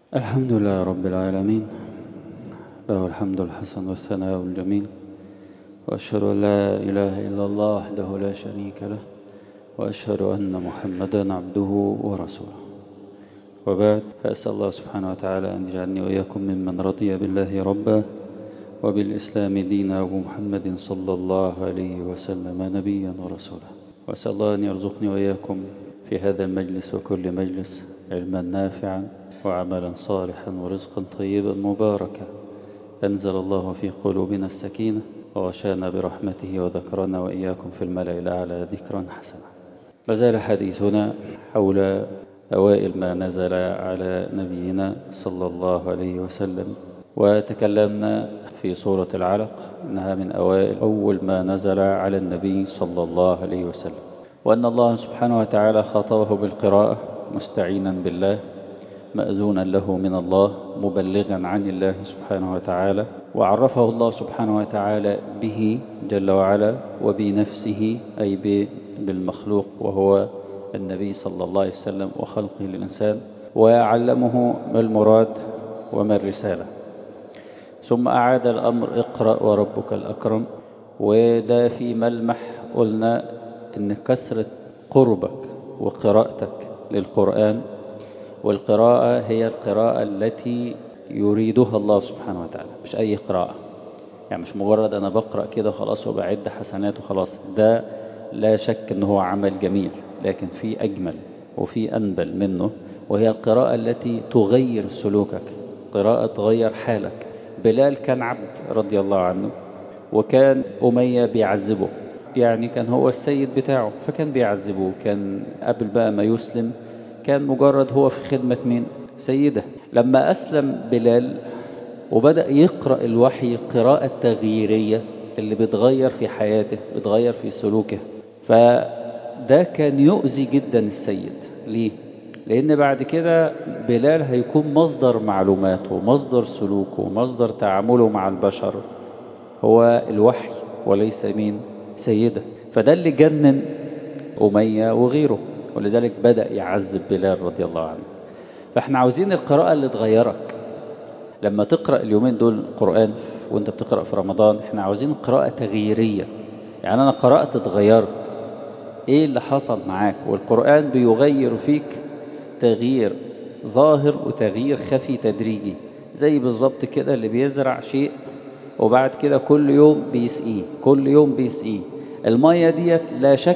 الحمد لله رب العالمين، له الحمد الحسن والثناء الجميل، وأشهد أن لا إله إلا الله وحده لا شريك له، وأشهد أن محمدا عبده ورسوله. وبعد، فأسأل الله سبحانه وتعالى أن يجعلني وإياكم ممن رضي بالله ربا وبالإسلام دينا ومحمد صلى الله عليه وسلم نبيا ورسولا. وأسأل الله أن يرزقني وإياكم في هذا المجلس وكل مجلس علما نافعا وعملا صالحا ورزقا طيبا مباركا، أنزل الله في قلوبنا السكينة وغشانا برحمته وذكرنا وإياكم في الملأ الأعلى ذكرا حسنا. لازال حديثنا حول أوائل ما نزل على نبينا صلى الله عليه وسلم، وتكلمنا في سورة العلق أنها من أول ما نزل على النبي صلى الله عليه وسلم، وأن الله سبحانه وتعالى خاطبه بالقراءة مستعينا بالله، مأذونا له من الله، مبلغا عن الله سبحانه وتعالى، وعرفه الله سبحانه وتعالى به جل وعلا وبنفسه أي بالمخلوق وهو النبي صلى الله عليه وسلم وخلقه للإنسان، وعلمه ما المراد وما الرسالة. ثم أعاد الأمر اقرأ وربك الأكرم، وده في ملمح قلنا إن كثرة قربك وقراءتك للقرآن، والقراءة هي القراءة التي يريدها الله سبحانه وتعالى، مش أي قراءة، يعني مش مجرد أنا بقرأ كده خلاص وبعد حسنات وخلاص. ده لا شك أنه عمل جميل، لكن في أجمل وفي أنبل منه، وهي القراءة التي تغير سلوكك، قراءة تغير حالك. بلال كان عبد رضي الله عنه، وكان أمية بيعذبه، يعني كان هو السيد بتاعه فكان بيعذبه. كان قبل بقى ما يسلم كان مجرد هو في خدمة مين؟ سيده. لما أسلم بلال وبدأ يقرأ الوحي قراءة تغييرية اللي بتغير في حياته، بتغير في سلوكه، فده كان يؤذي جدا السيد. ليه؟ لأن بعد كده بلال هيكون مصدر معلوماته ومصدر سلوكه ومصدر تعامله مع البشر هو الوحي وليس مين؟ سيده. فده اللي جنن أمية وغيره، ولذلك بدأ يعذب بلال رضي الله عنه. فاحنا عاوزين القراءة اللي تغيرك. لما تقرأ اليومين دول القرآن وانت بتقرأ في رمضان، احنا عاوزين قراءة تغييرية، يعني انا قرأت اتغيرت، ايه اللي حصل معاك؟ والقرآن بيغير فيك تغيير ظاهر وتغيير خفي تدريجي، زي بالظبط كده اللي بيزرع شيء وبعد كده كل يوم بيسقيه، كل يوم بيسقيه. المية ديت لا شك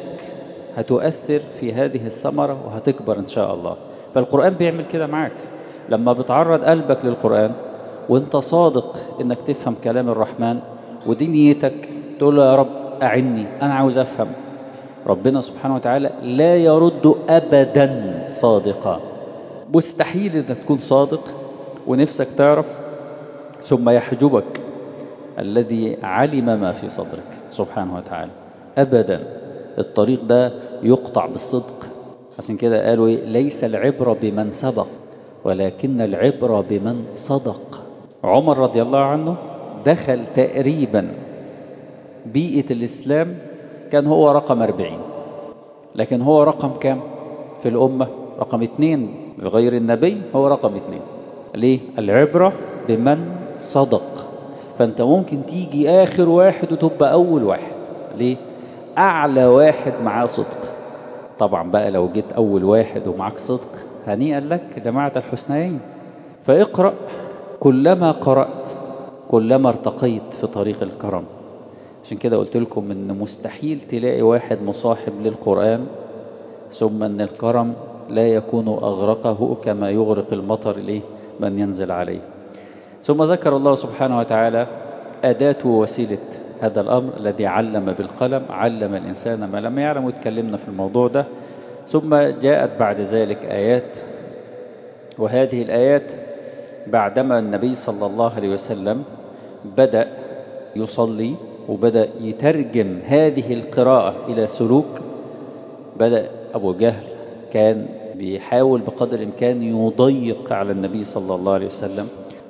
هتؤثر في هذه الثمرة وهتكبر إن شاء الله. فالقرآن بيعمل كده معاك. لما بتعرض قلبك للقرآن وانت صادق انك تفهم كلام الرحمن ودي نيتك، تقول له يا رب أعني، أنا عاوز أفهم. ربنا سبحانه وتعالى لا يرد أبدا صادقا. مستحيل إذا تكون صادق ونفسك تعرف ثم يحجبك الذي علم ما في صدرك سبحانه وتعالى أبدا. الطريق ده يقطع بالصدق. عشان كده قالوا ليس العبرة بمن سبق ولكن العبرة بمن صدق. عمر رضي الله عنه دخل تقريبا بيئة الإسلام كان هو رقم 40، لكن هو رقم كام في الأمة؟ رقم 2 بغير النبي، هو رقم 2. ليه؟ العبرة بمن صدق. فأنت ممكن تيجي آخر واحد وتبقى أول واحد. ليه؟ أعلى واحد معاه صدق. طبعا بقى لو جيت أول واحد ومعاك صدق هنيئا لك جماعة الحسنيين. فاقرأ، كلما قرأت كلما ارتقيت في طريق الكرم. عشان كده قلت لكم إن مستحيل تلاقي واحد مصاحب للقرآن ثم أن الكرم لا يكون أغرقه كما يغرق المطر من ينزل عليه. ثم ذكر الله سبحانه وتعالى أداة ووسيلة هذا الأمر الذي علم بالقلم، علم الإنسان ما لم يعلم، واتكلمنا في الموضوع ده. ثم جاءت بعد ذلك آيات، وهذه الآيات بعدما النبي صلى الله عليه وسلم بدأ يصلي وبدأ يترجم هذه القراءة إلى سلوك. بدأ أبو جهل كان بيحاول بقدر الإمكان يضيق على النبي صلى الله عليه وسلم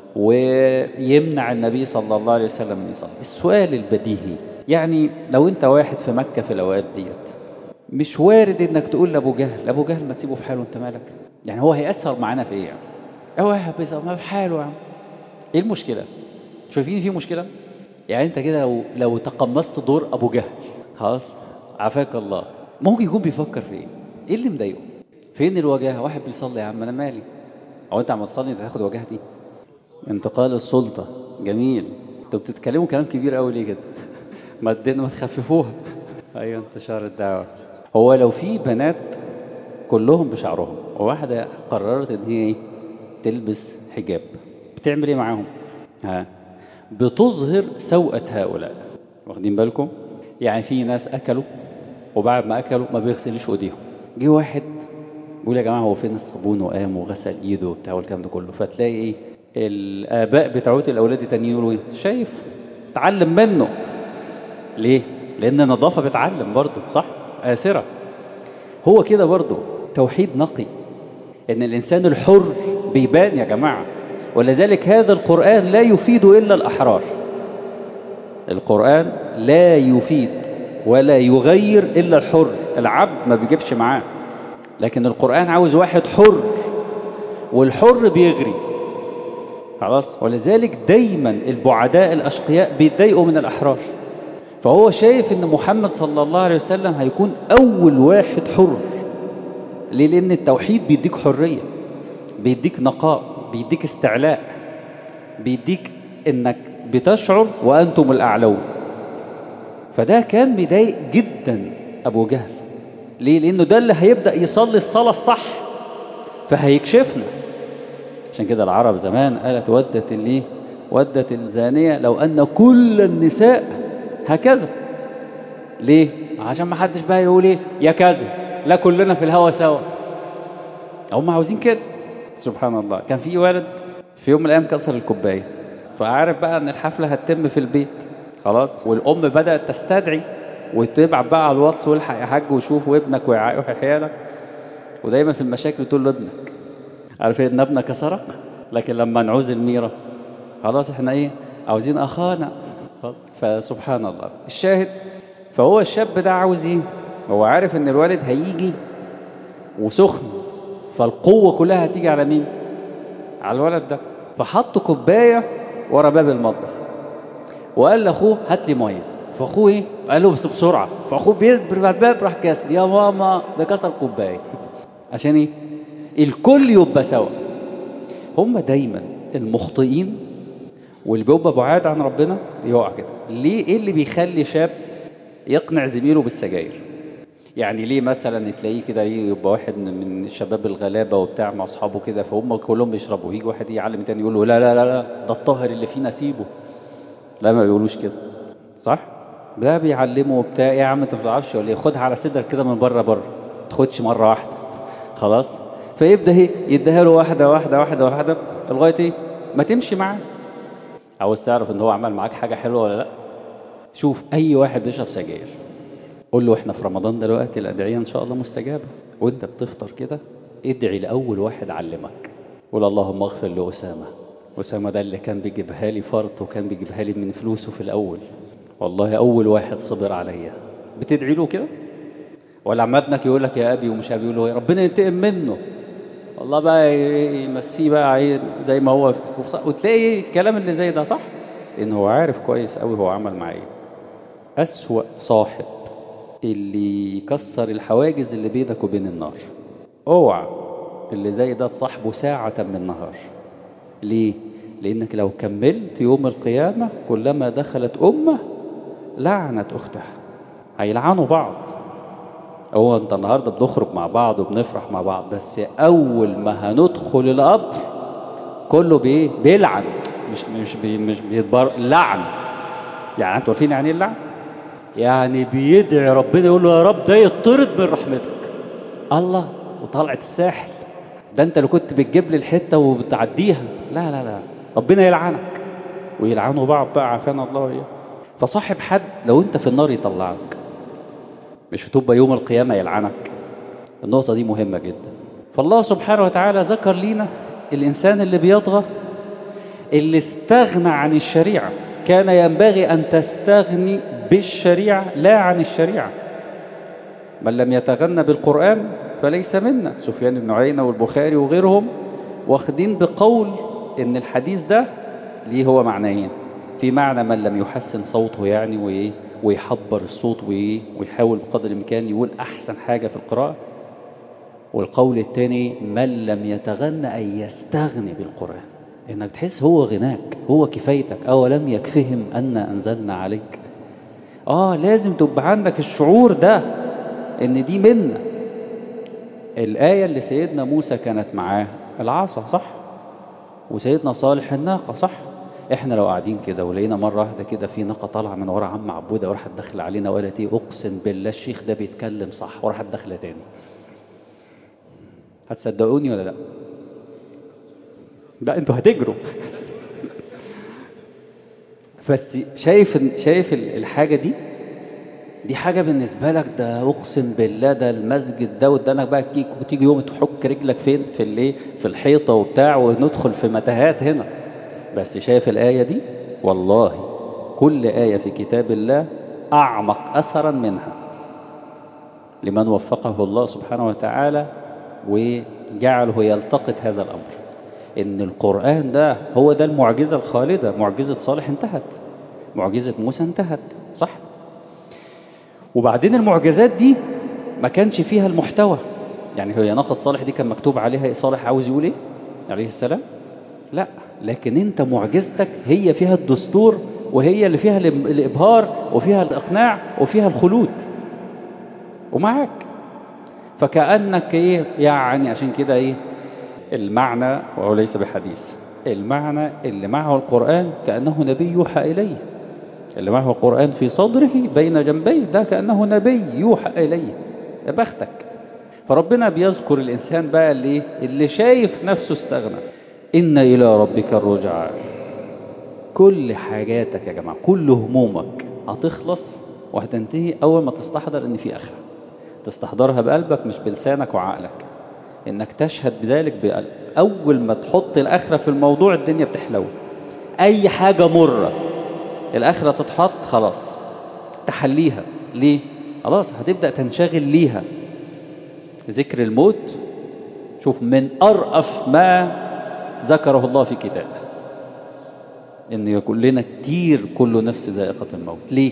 ويمنع النبي صلى الله عليه وسلم من يصلي. السؤال البديهي، يعني لو انت واحد في مكة في الأوقات ديت، مش وارد انك تقول لأبو جهل ما تسيبه في حاله، انت مالك؟ يعني هو هيأثر معانا في ايه يعني؟ واحد بيصلي في حاله يا عم، ايه المشكلة؟ شايفين في مشكلة؟ يعني انت كده لو تقمصت دور ابو جهل، خلاص عافاك الله، ممكن يكون بيفكر في ايه؟ ايه اللي مضايقه؟ فين الوجاهة؟ واحد بيصلي يا عم، انا مالي؟ او انت عم تصلي انت هتاخد وجاهتي؟ انتقال السلطة جميل، انتوا بتتكلموا كلام كبير قوي ليه كده؟ ما تخففوها. ايوه انتشار الدعوة. هو لو في بنات كلهم بشعرهم وواحدة قررت ان هي ايه؟ تلبس حجاب، بتعمل ايه معاهم؟ ها، بتظهر سوءة هؤلاء. واخدين بالكم؟ يعني في ناس اكلوا وبعد ما اكلوا ما بيغسلوش ايديهم، جه واحد يقول يا جماعه هو فين الصابون، وقام وغسل ايده وبتاع والكلام ده كله، فتلاقي ايه؟ الاباء بتوعت الاولاد التانيين يقولوا ايه؟ شايف؟ اتعلم منه. ليه؟ لان النظافه بتعلم برضه، صح؟ آثرة. هو كده برضه توحيد نقي، ان الانسان الحر بيبان يا جماعه. ولذلك هذا القرآن لا يفيد الا الاحرار. القرآن لا يفيد ولا يغير الا الحر، العبد ما بيجيبش معاه. لكن القرآن عاوز واحد حر، والحر بيغري، خلاص. ولذلك دايما البعداء الأشقياء بيتضايقوا من الأحرار. فهو شايف ان محمد صلى الله عليه وسلم هيكون أول واحد حر. ليه؟ لأن التوحيد بيديك حرية، بيديك نقاء، بيديك استعلاء، بيديك انك بتشعر وأنتم الأعلون. فده كان مضايق جدا أبو جهل. ليه؟ لأنه ده اللي هيبدأ يصلي الصلاة الصح، فهيكشفنا. عشان كده العرب زمان قالت ودت الايه؟ ودت الزانية لو أن كل النساء هكذا. ليه؟ عشان ما حدش بقى يقول ايه يا كذا، لا كلنا في الهوى سوا. هم عاوزين كده. سبحان الله. كان في ولد في يوم من الأيام كسر الكوباية، فعارف بقى ان الحفلة هتتم في البيت، خلاص. والأم بدأت تستدعي وتبعت بقى على الواتس والحق يا حاج وشوف وابنك وحيالك. ودايما في المشاكل تقول له ابنك، عارف ان ابنك سرق، لكن لما نعوز الميرة خلاص احنا ايه؟ عاوزين اخانا. فسبحان الله الشاهد. فهو الشاب ده عاوز ايه؟ هو عارف ان الوالد هيجي وسخن، فالقوة كلها هتيجي على مين؟ على الولد ده. فحط كوباية ورا باب المطبخ وقال لاخوه هات لي ميه. فاخوه ايه؟ قال له بس بسرعة. فاخوه بيبر الباب راح كاسر، يا ماما ده كسر كوباية. عشان ايه؟ الكل يبقى سوا. هم دايما المخطئين واللي بيبقى بعاد عن ربنا يقع كده. ليه؟ ايه اللي بيخلي شاب يقنع زميله بالسجاير؟ يعني ليه مثلا تلاقيه كده يبقى واحد من الشباب الغلابة وبتاع مع اصحابه كده، فهم كلهم بيشربوا، يجي واحد يعلم تاني يقول له لا لا لا لا ده الطاهر اللي فينا سيبه. لا ما بيقولوش كده، صح؟ ده بيعلمه وبتاع. يا عم انت ما بتعرفش ولا ايه؟ خدها على صدرك كده من بره بره، ما تاخدش مرة واحدة، خلاص. فيبدأ ايه؟ يديها له واحدة واحدة واحدة واحدة لغاية ايه؟ ما تمشي معاه. عاوز تعرف ان هو عمل معاك حاجة حلوة ولا لا؟ شوف اي واحد بيشرب سجاير قول له احنا في رمضان دلوقتي الادعية ان شاء الله مستجابة، وانت بتفطر كده ادعي لاول واحد علمك، قول اللهم اغفر لأسامة. أسامة ده اللي كان بيجيبها لي فرط وكان بيجيبها لي من فلوسه في الاول، والله اول واحد صبر عليا. بتدعي له كده؟ ولا عم ابنك يقول لك يا ابي ومش ابي يقول له ربنا ينتقم منه، والله بقى يمسيه بقى زي ما هو. وتلاقي الكلام اللي زي ده صح، لان هو عارف كويس قوي هو عمل معاه ايه. اسوأ صاحب اللي يكسر الحواجز اللي بينك وبين النار. اوعى اللي زي ده تصاحبه ساعة من النهار. ليه؟ لانك لو كملت يوم القيامة كلما دخلت امة لعنت اختها، هيلعنوا بعض. هو انت النهاردة بنخرج مع بعض وبنفرح مع بعض، بس اول ما هندخل القبر كله بيلعن، مش بيتبر لعن. يعني انتوا عارفين يعني ايه اللعن؟ يعني بيدعي ربنا يقول له يا رب ده يطرد من رحمتك. الله، وطلعت الساحل ده انت لو كنت بتجيب لي الحته وبتعديها. لا لا لا، ربنا يلعنك ويلعنوا بعض بقى، عافانا الله وإياه. فصاحب حد لو انت في النار يطلعك، مش هتبقى يوم القيامه يلعنك. النقطه دي مهمه جدا. فالله سبحانه وتعالى ذكر لينا الانسان اللي بيطغى، اللي استغنى عن الشريعه. كان ينبغي ان تستغني بالشريعه لا عن الشريعه. من لم يتغنى بالقرآن فليس منا. سفيان بن عيينة والبخاري وغيرهم واخدين بقول ان الحديث ده ليه هو معنيين. في معنى من لم يحسن صوته يعني ويحبر الصوت ويحاول بقدر الامكان يقول احسن حاجة في القراءة. والقول الثاني من لم يتغنى أن يستغني بالقرآن، إنك تحس هو غناك، هو كفايتك. أولم يكفهم أن أنزلنا عليك. لازم تبقى عندك الشعور ده إن دي منا. الآية اللي سيدنا موسى كانت معاه العصا صح، وسيدنا صالح الناقة صح. احنا لو قاعدين كده ولقينا مرة واحدة كده في ناقة طالعة من ورا عم عبودة وراحت داخله علينا وقالت ايه، اقسم بالله الشيخ ده بيتكلم صح، وراحت داخله تاني، هتصدقوني ولا لا؟ لا انتوا هتجروا. بس شايف الحاجة دي حاجة بالنسبة لك، ده اقسم بالله ده المسجد ده قدامك بقى تيجي يوم تحك رجلك فين في الحيطة وبتاع وندخل في متاهات هنا. بس شايف الآية دي، والله كل آية في كتاب الله أعمق أثرا منها لمن وفقه الله سبحانه وتعالى وجعله يلتقط هذا الأمر. إن القرآن ده هو ده المعجزة الخالدة. معجزة صالح انتهت، معجزة موسى انتهت صح. وبعدين المعجزات دي ما كانش فيها المحتوى. يعني هي ناقة صالح دي كان مكتوب عليها صالح عاوز يقول ايه عليه السلام؟ لا، لكن انت معجزتك هي فيها الدستور، وهي اللي فيها الإبهار وفيها الإقناع وفيها الخلود ومعاك. فكأنك ايه يعني، عشان كده المعنى وليس بحديث. المعنى اللي معه القرآن كأنه نبي يوحى إليه، اللي معه القرآن في صدره بين جنبيه ده كأنه نبي يوحى إليه. يا بختك. فربنا بيذكر الإنسان بقى اللي شايف نفسه استغنى. إن إلى ربك الرجعى. كل حاجاتك يا جماعة، كل همومك هتخلص وهتنتهي أول ما تستحضر إن في آخرة. تستحضرها بقلبك مش بلسانك وعقلك، إنك تشهد بذلك بقلب. أول ما تحط الآخرة في الموضوع الدنيا بتحلو. أي حاجة مرة الآخرة تتحط خلاص تحليها. ليه؟ خلاص هتبدأ تنشغل ليها. ذكر الموت شوف من أرأف ما ذكره الله في كتابه، إن يقول لنا كتير كل نفس ذائقة الموت. ليه؟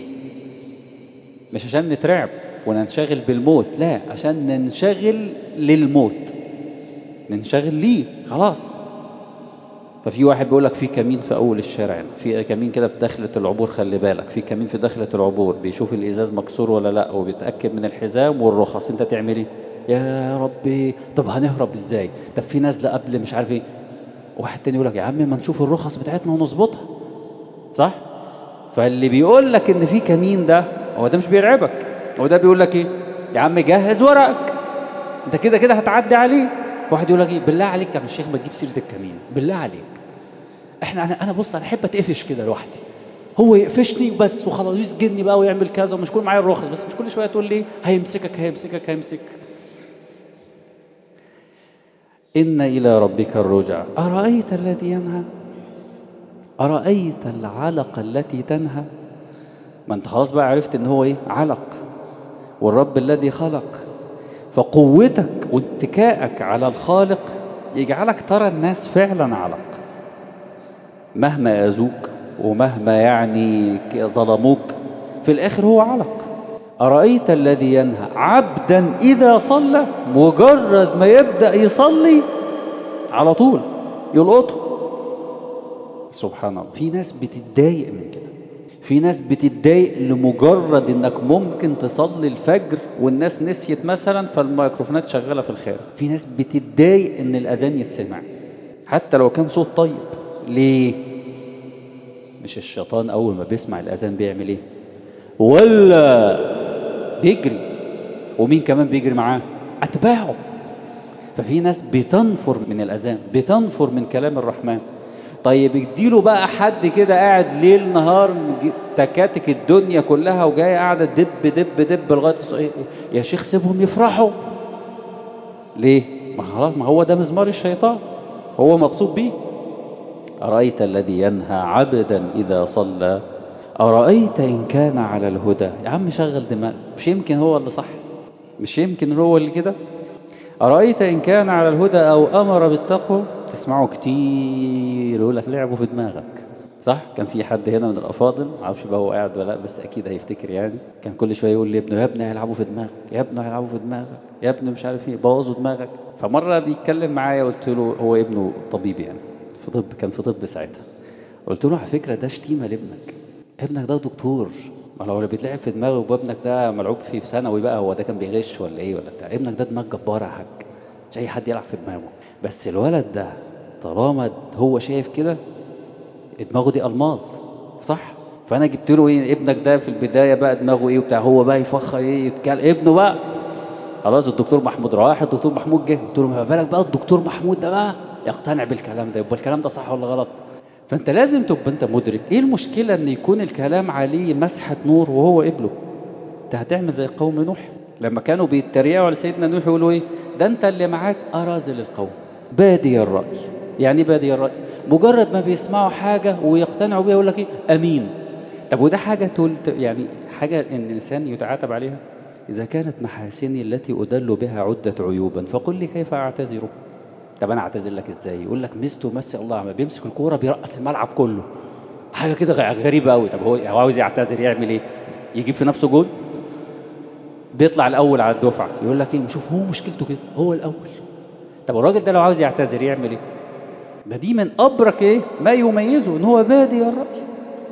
مش عشان نترعب وننشغل بالموت، لا، عشان ننشغل للموت، ننشغل ليه خلاص. ففي واحد بيقول لك في كمين في أول الشارع، في كمين كده في داخلة العبور، خلي بالك في كمين في داخلة العبور، بيشوف الإزاز مكسور ولا لا، وبيتأكد من الحزام والرخص. انت تعمل ايه؟ يا ربي طب هنهرب ازاي؟ طب في نازلة قبل مش عارف ايه. واحد تاني يقول لك يا عم ما نشوف الرخص بتاعتنا ونظبطها صح. فاللي بيقول لك ان في كمين ده هو ده مش بيرعبك، هو ده بيقول لك ايه، يا عم جهز ورقك انت كده كده هتعدي عليه. واحد يقول لك ايه، بالله عليك يا عم الشيخ ما تجيب سيرة الكمين بالله عليك. انا بص انا احب اتقفش كده لوحدي، هو يقفشني بس وخلاص يسجنني بقى ويعمل كذا ومش كل معايا الرخص، بس مش كل شويه تقول لي هيمسكك هيمسكك هيمسك. إن إلى ربك الرجع. أرأيت الذي ينهى؟ أرأيت العلق التي تنهى؟ ما انت خلاص بقى عرفت ان هو ايه، علق، والرب الذي خلق. فقوتك واتكائك على الخالق يجعلك ترى الناس فعلا علق، مهما أذوك ومهما يعني ظلموك في الآخر هو علق. أرأيت الذي ينهى عبدا إذا صلى، مجرد ما يبدأ يصلي على طول يلقطه. سبحان الله. في ناس بتتضايق من كده، في ناس بتتضايق لمجرد انك ممكن تصلي الفجر والناس نسيت مثلا فالميكروفونات شغالة في الخارج. في ناس بتتضايق ان الأذان يتسمع حتى لو كان صوت طيب. ليه؟ مش الشيطان أول ما بيسمع الأذان بيعمل ايه؟ ولا بيجري، ومين كمان بيجري معاه؟ أتباعه. ففي ناس بتنفر من الأذان، بتنفر من كلام الرحمن. طيب اديله بقى حد كده قاعد ليل نهار تكاتك الدنيا كلها وجاي قاعدة دب دب دب لغاية يا شيخ سيبهم يفرحوا. ليه؟ ما خلاص، ما هو ده مزمار الشيطان، هو مقصود بيه. أرأيت الذي ينهى عبدا إذا صلى، أرأيت إن كان على الهدى. يا عم شغل دماغ، مش يمكن هو اللي صح، مش يمكن هو اللي كده. أرأيت إن كان على الهدى أو أمر بالتقوى. تسمعه كتير يقول لك لعبوا في دماغك، صح؟ كان في حد هنا من الافاضل، معرفش بقى هو قاعد ولا لا، بس اكيد هيفتكر يعني، كان كل شويه يقول لابنه يا ابني هيلعبوا في دماغك، يا ابني هيلعبوا في دماغك، يا ابني مش عارف ايه، بوظوا دماغك. فمره بيتكلم معايا قلت له، هو ابنه طبيب يعني في طب، كان في طب ساعتها، قلت له على فكره ده شتيمه لابنك، ابنك ده دكتور، ما لو اللي بيتلعب في دماغه وابنك ده ملعوب فيه في ثانوي بقى، هو ده كان بيغش ولا ايه ولا بتاع، ابنك ده دماغ جباره يا حاج، مش اي حد يلعب في دماغه. بس الولد ده طالما هو شايف كده دماغه دي الماظ، صح؟ فانا جبت له ايه، ابنك ده في البدايه بقى دماغه ايه وبتاع، هو بقى يفخر ايه يتكلم ابنه بقى، خلاص الدكتور محمود راح، الدكتور محمود جه، قلت له ما بالك بقى الدكتور محمود ده بقى يقتنع بالكلام ده، يبقى الكلام ده صح ولا غلط؟ فانت لازم تبقى انت مدرك ايه المشكله ان يكون الكلام عليه مسحه نور وهو قبله. انت هتعمل زي قوم نوح لما كانوا بيتريقوا على سيدنا نوح، يقولوا ايه ده انت اللي معاك اراذل القوم بادي الراي. يعني ايه بادي الراي؟ مجرد ما بيسمعوا حاجه ويقتنعوا بيها يقول لك ايه امين. طب وده حاجه يعني حاجه ان الانسان يتعاتب عليها؟ اذا كانت محاسني التي ادل بها عده عيوبا فقل لي كيف اعتذر. طب انا اعتذر لك ازاي؟ يقول لك ميزته مسي الله عم بيمسك الكوره بيرقص الملعب كله، حاجه كده غريبه قوي. طب هو عاوز يعتذر يعمل ايه؟ يجيب في نفسه جول؟ بيطلع الاول على الدفعه، يقول لك ايه شوف هو مشكلته كده هو الاول. طب الراجل ده لو عاوز يعتذر يعمل ايه؟ ده دي من ابرك ايه ما يميزه ان هو بادي الراي.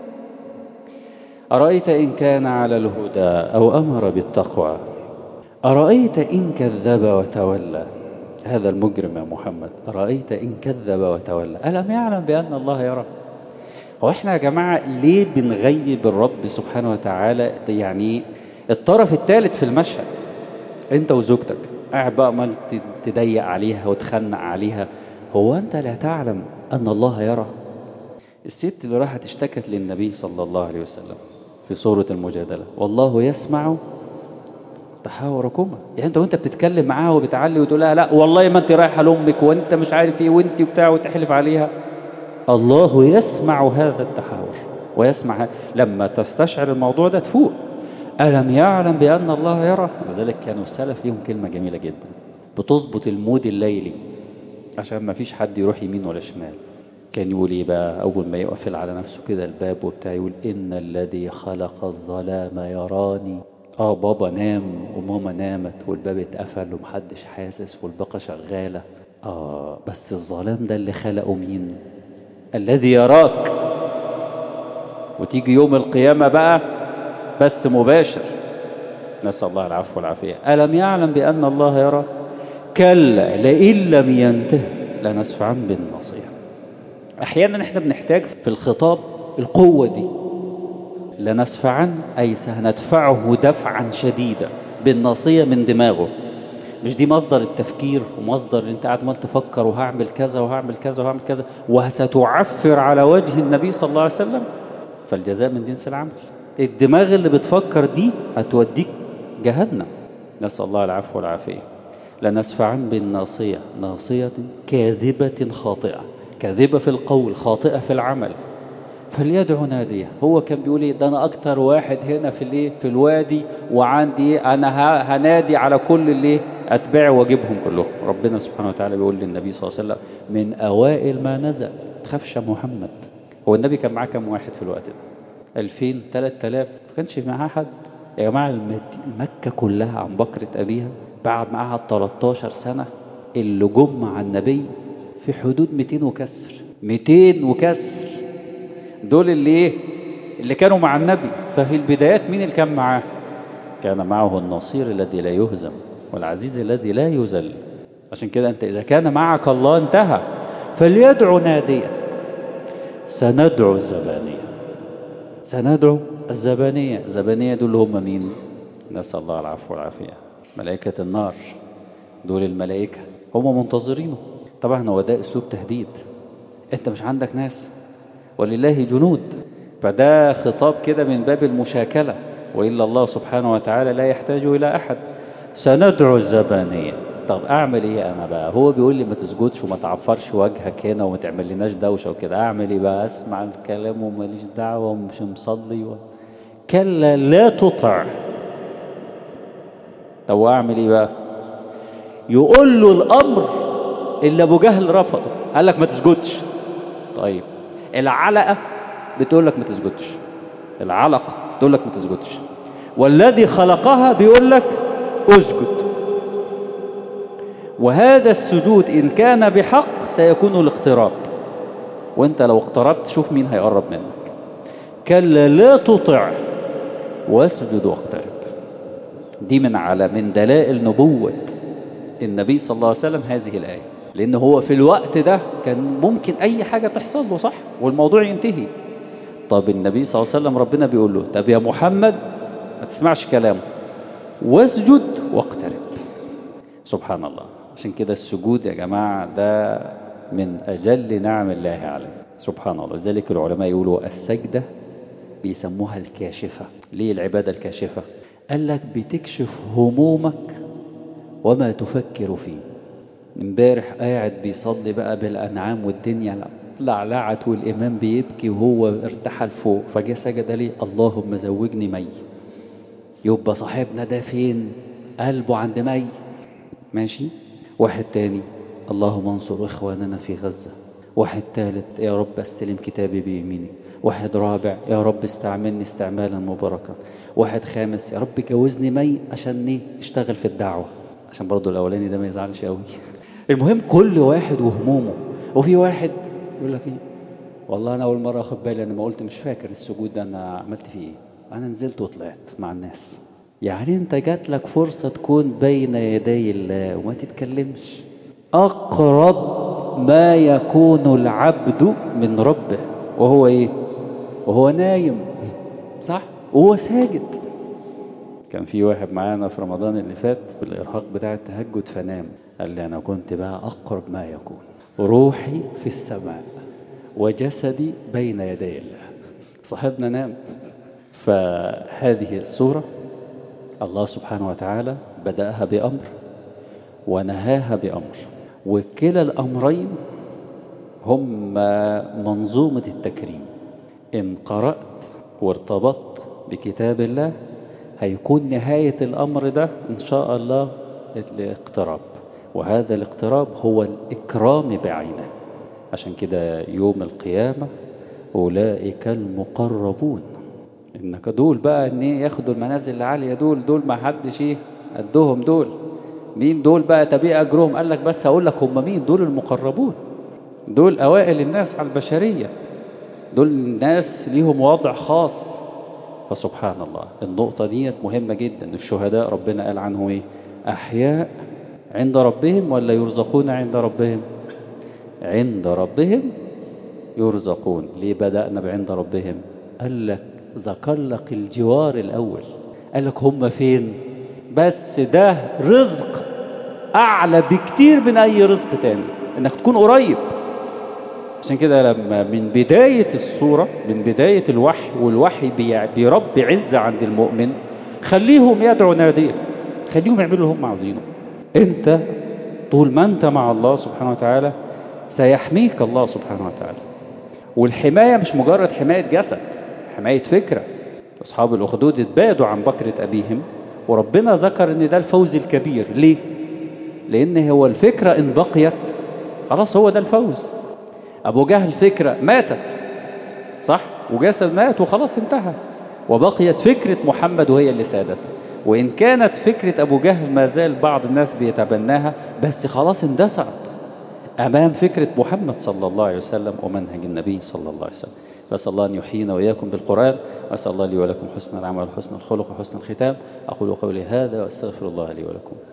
ارايت ان كان على الهدى او امر بالتقوى، ارايت ان كذب وتولى. هذا المجرم يا محمد ارايت ان كذب وتولى الم يعلم بان الله يرى. هو احنا يا جماعه ليه بنغيب الرب سبحانه وتعالى؟ يعني الطرف الثالث في المشهد، انت وزوجتك قاعد بقى عمال تضيق عليها وتخنق عليها، هو انت لا تعلم ان الله يرى؟ الست اللي راحت اشتكت للنبي صلى الله عليه وسلم في سورة المجادلة، والله يسمع تحاوركما. يعني انت وانت بتتكلم معاها وبتعلي وتقول لها لا والله ما انت رايحه لامك وانت مش عارف ايه وانت بتاع وتحلف عليها، الله يسمع هذا التحاور ويسمع لما تستشعر الموضوع ده تفوق. ألم يعلم بأن الله يرى؟ لذلك كانوا السلف ليهم كلمة جميلة جدا بتظبط المود الليلي عشان ما فيش حد يروح يمين ولا شمال. كان يقول ايه بقى اول ما يقفل على نفسه كده الباب وبتاع، يقول ان الذي خلق الظلام يراني. بابا نام وماما نامت والباب اتقفل ومحدش حاسس والباقة شغالة، بس الظلام ده اللي خلقه مين؟ الذي يراك. وتيجي يوم القيامة بقى بس مباشر، نسأل الله العفو والعافية. ألم يعلم بأن الله يرى؟ كلا لئن لم ينته لنسفعا بالناصية. أحيانا احنا بنحتاج في الخطاب القوة دي، لنسفعا أي سندفعه دفعا شديدا بالناصية من دماغه. مش دي مصدر التفكير ومصدر انت قاعد مال تفكر وهعمل كذا وهعمل كذا وهعمل كذا وستعفر على وجه النبي صلى الله عليه وسلم. فالجزاء من جنس العمل. الدماغ اللي بتفكر دي هتوديك جهنم، نسأل الله العفو والعافية. لنسفعا بالناصية، ناصية كاذبة خاطئة، كاذبة في القول خاطئة في العمل. فليدعو ناديه. هو كان بيقول ايه ده انا اكتر واحد هنا في الايه في الوادي وعندي انا هنادي على كل اللي اتباعي واجيبهم كلهم. ربنا سبحانه وتعالى بيقول للنبي صلى الله عليه وسلم من اوائل ما نزل تخافش محمد. هو النبي كان معاه كم واحد في الوقت ده؟ 2000 3000 ما كانش معاه حد يا جماعه. مكه كلها عن بكرة ابيها بعد معاها 13 سنه اللي جم مع النبي في حدود 200 وكسر 200 وكسر. دول اللي كانوا مع النبي. ففي البدايات مين اللي كان معاه؟ كان معه النصير الذي لا يهزم والعزيز الذي لا يذل. عشان كده انت اذا كان معك الله انتهى. فليدعو ناديا سندعو الزبانية. سندعو الزبانية. الزبانية دول هم مين؟ نسأل الله العفو والعافية. ملائكة النار. دول الملائكة هم منتظرينه. طبعا هو ده اسلوب تهديد. انت مش عندك ناس ولله جنود. فده خطاب كده من باب المشاكلة، وإلا الله سبحانه وتعالى لا يحتاج إلى أحد. سندعو الزبانية. طب أعمل إيه أنا بقى؟ هو بيقول لي ما تسجدش وما تعفرش وجهك هنا وما تعمل لناش دوشة وكده. أعمل إيه بقى؟ أسمع الكلام وماليش دعوة ومش مصلي كلا لا تطع. طب أعمل إيه بقى؟ يقول له الأمر اللي أبو جهل رفضه. قال لك ما تسجدش. طيب العلقة بتقول لك ما تسجدش، العلقة بتقول لك ما تسجدش، والذي خلقها بيقول لك اسجد. وهذا السجود إن كان بحق سيكون الاقتراب، وانت لو اقتربت شوف مين هيقرب منك. كلا لا تطع واسجد واقترب. دي من دلائل نبوة النبي صلى الله عليه وسلم هذه الآية، لأن هو في الوقت ده كان ممكن أي حاجة تحصل له صح والموضوع ينتهي. طب النبي صلى الله عليه وسلم ربنا بيقول له طب يا محمد ما تسمعش كلامه واسجد واقترب. سبحان الله. عشان كده السجود يا جماعة ده من أجل نعم الله عليه سبحان الله. لذلك العلماء يقولوا السجدة بيسموها الكاشفة. ليه العبادة الكاشفة؟ قال لك بتكشف همومك وما تفكر فيه. امبارح قاعد بيصلي بقى بالأنعام والدنيا لعلعت والإمام بيبكي وهو ارتحل فوق، فجاء سجد ليه اللهم زوجني مي. يبقى صاحبنا ده فين؟ قلبه عند مي. ماشي. واحد تاني اللهم انصر إخواننا في غزة. واحد ثالث يا رب استلم كتابي بيميني. واحد رابع يا رب استعملني استعمالا مباركا. واحد خامس يا رب جوزني مي عشان اشتغل في الدعوة، عشان برضو الأولاني ده ما يزعلش قوي. المهم كل واحد وهمومه. وفي واحد يقول لك ايه والله انا اول مرة اخد بالي، انا ما قلت مش فاكر السجود ده انا عملت فيه ايه، انا نزلت وطلعت مع الناس. يعني انت جات لك فرصة تكون بين يدي الله وما تتكلمش. اقرب ما يكون العبد من ربه وهو ايه؟ وهو نايم صح؟ وهو ساجد. كان في واحد معانا في رمضان اللي فات بالإرهاق بتاع التهجد فنام، قال لي أنا كنت بقى أقرب ما يكون، روحي في السماء وجسدي بين يدي الله. صاحبنا نام. فهذه السورة الله سبحانه وتعالى بدأها بأمر ونهاها بأمر، وكلا الأمرين هم منظومة التكريم. إن قرأت وارتبطت بكتاب الله هيكون نهاية الأمر ده إن شاء الله الاقتراب، وهذا الاقتراب هو الإكرام بعينه. عشان كده يوم القيامة أولئك المقربون، إنك دول بقى إن ياخدوا المنازل العالية، دول ما حدش قدهم. دول مين دول بقى تبيع أجرهم؟ قال لك بس هقول لك هم مين دول المقربون. دول أوائل الناس على البشرية، دول الناس ليهم وضع خاص. فسبحان الله النقطة دي مهمة جدا. الشهداء ربنا قال عنهم ايه؟ أحياء عند ربهم ولا يرزقون عند ربهم؟ عند ربهم يرزقون. ليه بدأنا بعند ربهم؟ قال لك ذكر لك الجوار الأول، قال لك هم فين؟ بس ده رزق أعلى بكتير من أي رزق تاني، إنك تكون قريب. عشان كده لما من بداية السورة، من بداية الوحي، والوحي بيربي عزة عند المؤمن، خليهم يدعوا ناديه، خليهم يعملوا اللي هم عاوزينه. انت طول ما انت مع الله سبحانه وتعالى سيحميك الله سبحانه وتعالى. والحماية مش مجرد حماية جسد، حماية فكرة. أصحاب الأخدود اتبادوا عن بكرة أبيهم، وربنا ذكر ان ده الفوز الكبير. ليه؟ لأن هو الفكرة إن بقيت خلاص هو ده الفوز. أبو جهل فكرة ماتت صح، وجسد مات وخلاص انتهى، وبقيت فكرة محمد وهي اللي سادت. وإن كانت فكرة أبو جهل ما زال بعض الناس بيتبناها، بس خلاص اندثرت أمام فكرة محمد صلى الله عليه وسلم ومنهج النبي صلى الله عليه وسلم. فأسأل الله أن يحيينا وإياكم بالقرآن، وأسأل الله لي ولكم حسن العمل وحسن الخلق وحسن الختام. أقول قولي هذا وأستغفر الله لي ولكم.